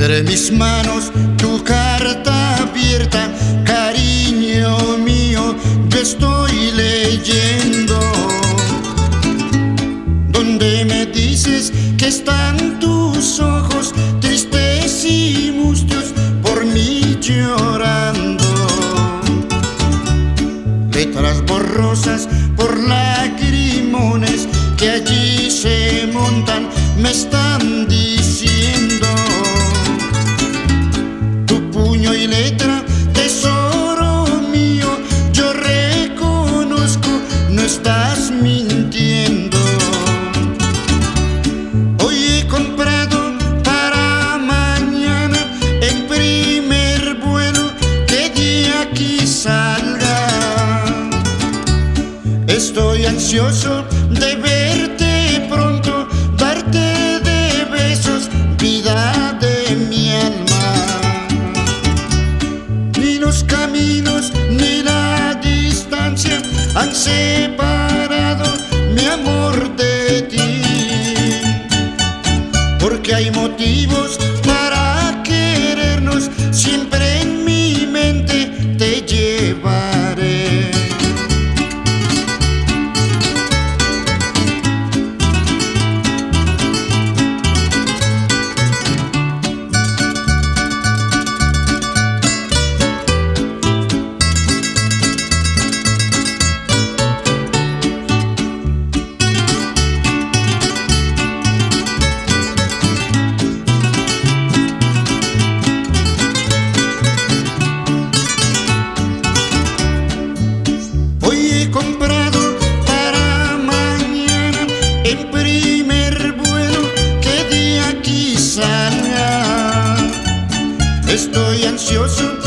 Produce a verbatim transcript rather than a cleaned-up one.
Entre mis manos tu carta abierta, cariño mío, yo estoy leyendo, donde me dices que están tus ojos tristes y mustios por mí llorando. Letras borrosas por lagrimones que allí se montan me están diciendo: tu puño y letra, tesoro mío, yo reconozco, no estás mintiendo. Hoy he comprado para mañana el primer vuelo que de aquí salga. Estoy ansioso de verte pronto, darte de besos, vida de mi alma. Ni los caminos ni la distancia han separado mi amor de ti, porque hay motivos para querernos, siempre en mi mente te llevaré. He comprado para mañana el primer vuelo que de aquí salga. Estoy ansioso